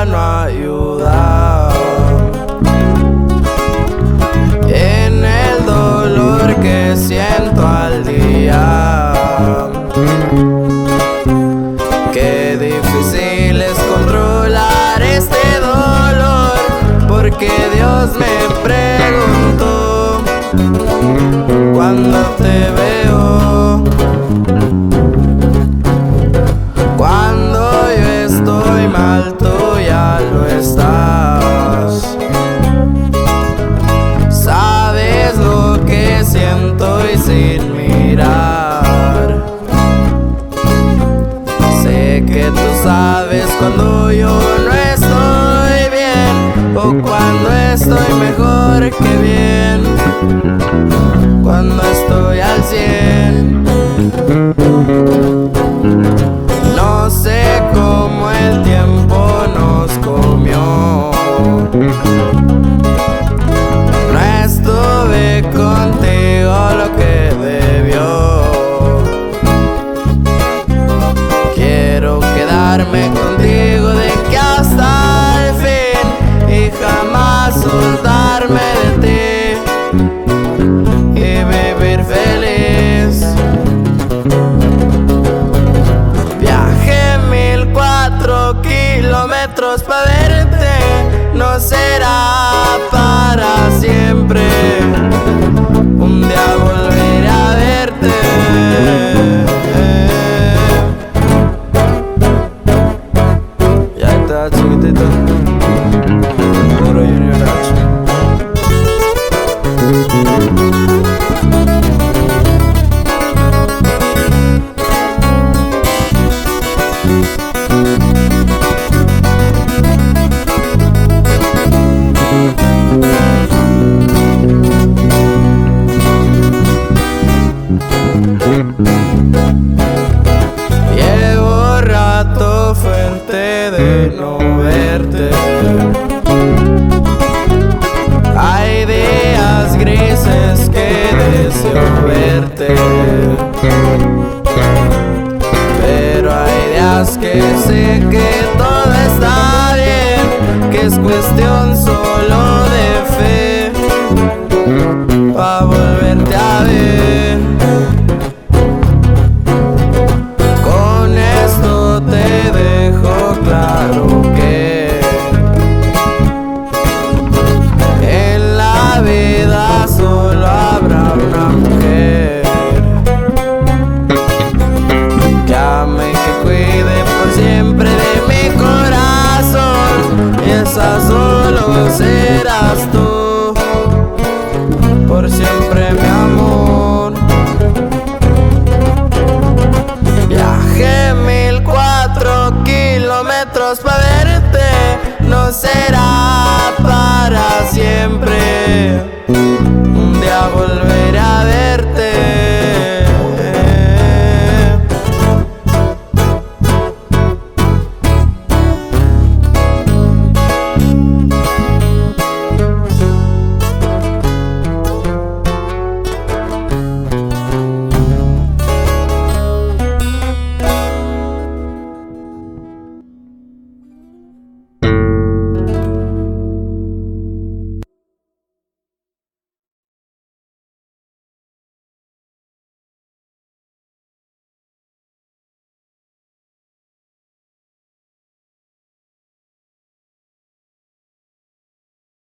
ya no ayuda. En el dolor que siento al día, qué difícil es controlar este dolor, porque Dios me preguntó cuando te veo, cuando yo estoy mal, tú ya lo estás. Sabes lo que siento y sin mirar, sé que tú sabes cuando yo no estoy bien, o cuando estoy mejor que bien, cuando estoy al 100. No sé cómo el tiempo nos comió, no estuve contigo lo que debió. Quiero quedarme contigo de que hasta el fin y jamás soltarme de ti y vivir feliz. Viajé 1004 kilómetros para verte, no será para siempre. Un día volveré a verte. Ya está, chiquitito. Puro Junior H. Llevo rato fuente de no verte, hay días grises que deseo verte, pero hay días que sé que todo está bien, que es cuestión solo de fe pa' volverte a ver.